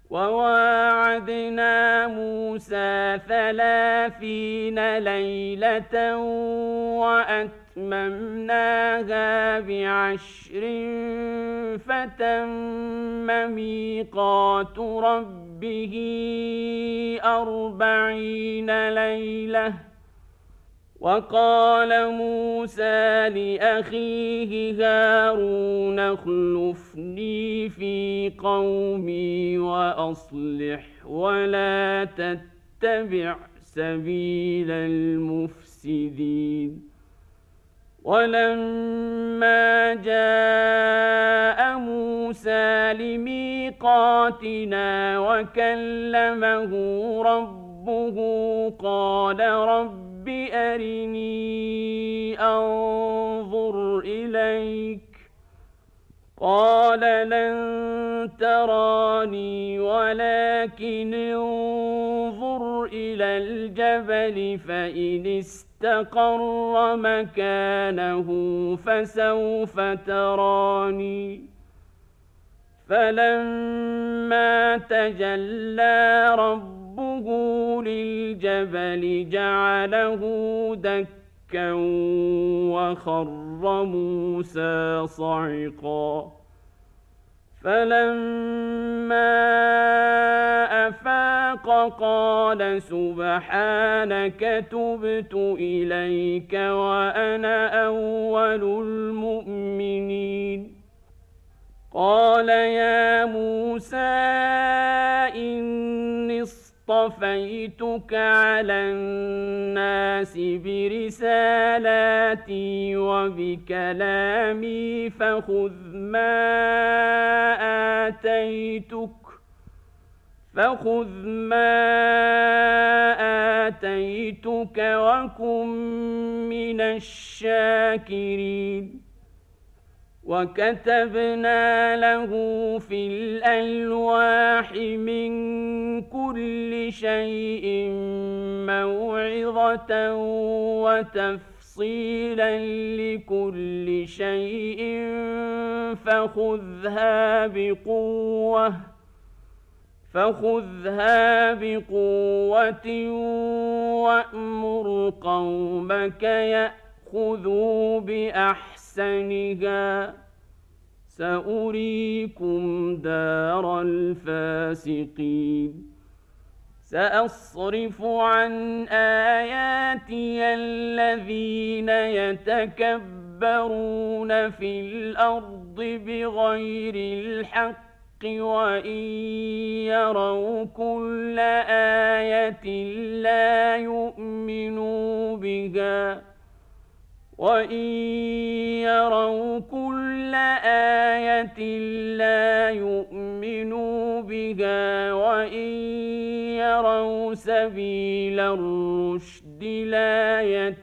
وواعدنا موسى 30 ليلة وأتممناها ب10 فتم ميقات ربه 40 ليلة. وقال موسى لأخيه هارون اخلفني في قومي وأصلح ولا تتبع سبيل المفسدين. ولما جاء موسى لميقاتنا وكلمه ربه قال رب أرني أنظر إليك قال لن تراني ولكن انظر إلى الجبل فإن استقر مكانه فسوف تراني. فلما تجلى ربه للجبل جعله دكا وخر موسى صعقا. فلما أفاق قال سبحانك تبت إليك وأنا أول المؤمنين. قال يا موسى إني اصطفيتك على الناس برسالاتي وبكلامي فخذ ما آتيتك وكن من الشاكرين. وكتبنا له في الألواح من كل شيء موعظة وتفصيلا لكل شيء فخذها بقوة وأمر قومك يأخذوا بأحسنها سأريكم دار الفاسقين. سأصرف عن آياتي الذين يتكبرون في الأرض بغير الحق وإن يروا كل آية لا يؤمنوا بها وإن يروا سبيل الرشد لا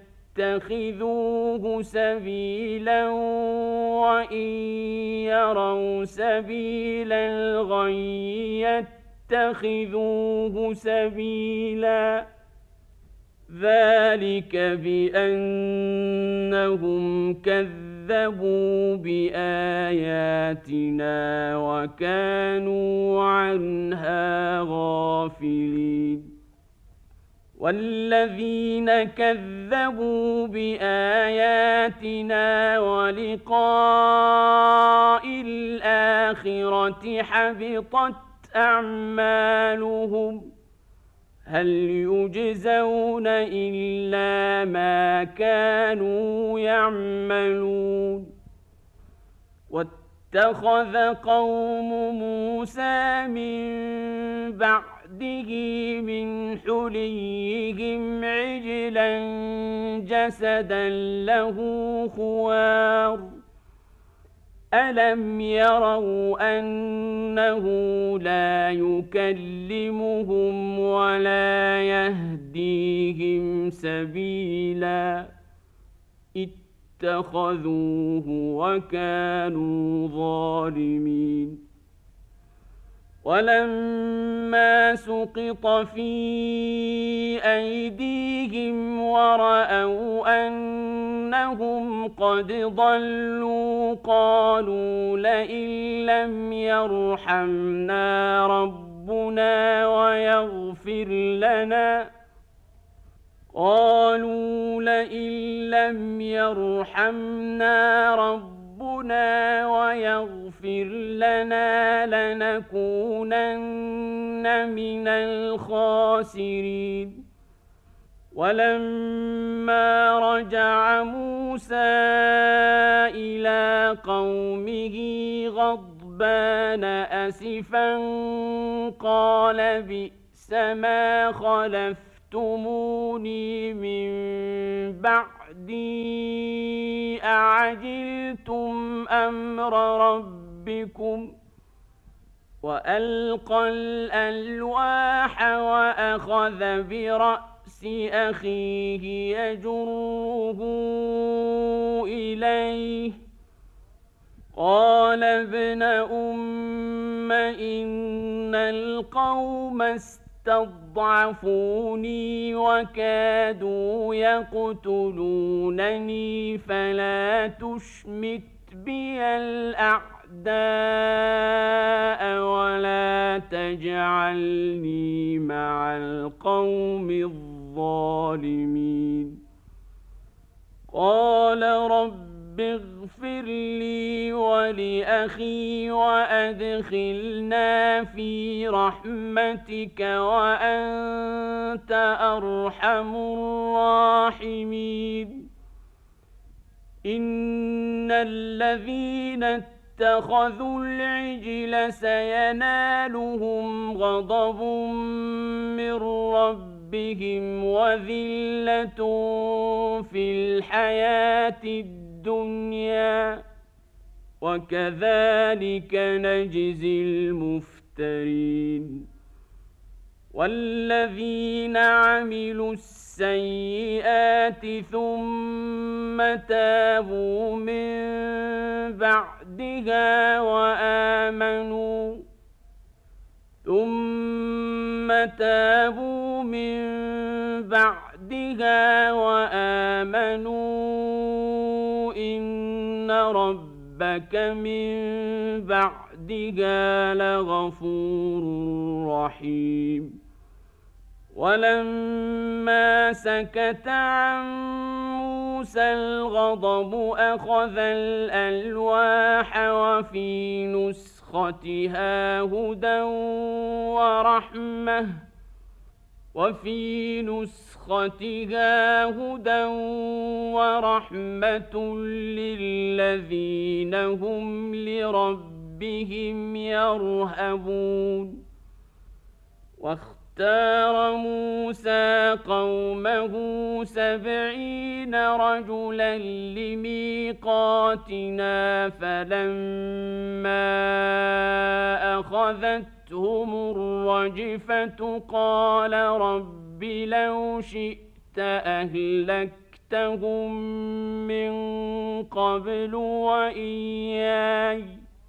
يتخذوه سبيلا وإن يروا سبيل الغي يتخذوه سبيلا. ذلك بأنهم كذبوا بآياتنا وكانوا عنها غافلين. والذين كذبوا بآياتنا ولقاء الآخرة حبطت أعمالهم هل يجزون إلا ما كانوا يعملون. واتخذ قوم موسى من بعده من حليهم عجلا جسدا له خوار ألم يروا أنه لا يكلمهم ولا يهديهم سبيلا اتخذوه وكانوا ظالمين. ولما سقط في أيديهم ورأوا أن أنهم قد ضلوا قالوا لئن لم يرحمنا ربنا ويغفر لنا لنكونن من الخاسرين ولما رجع موسى إلى قومه غضبان أسفا قال بئس ما خلفتموني من بعدي أعجلتم أمر ربكم وألقى الألواح وأخذ برأس أخيه يجره إليه قال ابن أم إن القوم استضعفوني وكادوا يقتلونني فلا تشمت بي الأعداء ولا تجعلني مع القوم الظالمين قال رب اغفر لي ولأخي وأدخلنا في رحمتك وأنت أرحم الراحمين إن الذين اتخذوا العجل سينالهم غضب من ربهم وذلة في الحياة الدنيا وكذلك نجزي المفترين والذين عملوا السيئات ثم تابوا من بعدها وآمنوا إن ربك من بعدها لغفور رحيم ولما سكت عن موسى الغضب أخذ الألواح وفي نسختها هدى ورحمة للذين هم لربهم يرهبون واختار موسى قومه 70 رجلا لميقاتنا فلما أخذتهم الرجفة قال رب لو شئت أهلكتهم من قبل وإياي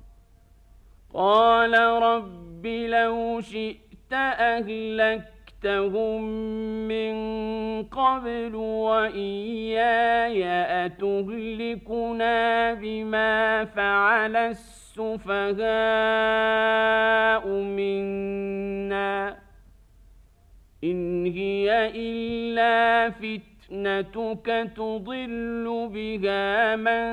أتهلكنا بما فعل السفهاء منا إن هي إلا فتنتك تضل بها من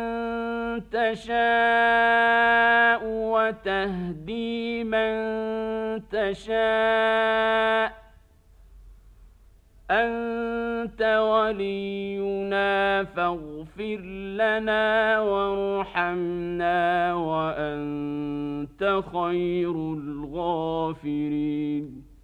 تشاء وتهدي من تشاء أنت ولينا فاغفر لنا وارحمنا وأنت خير الغافرين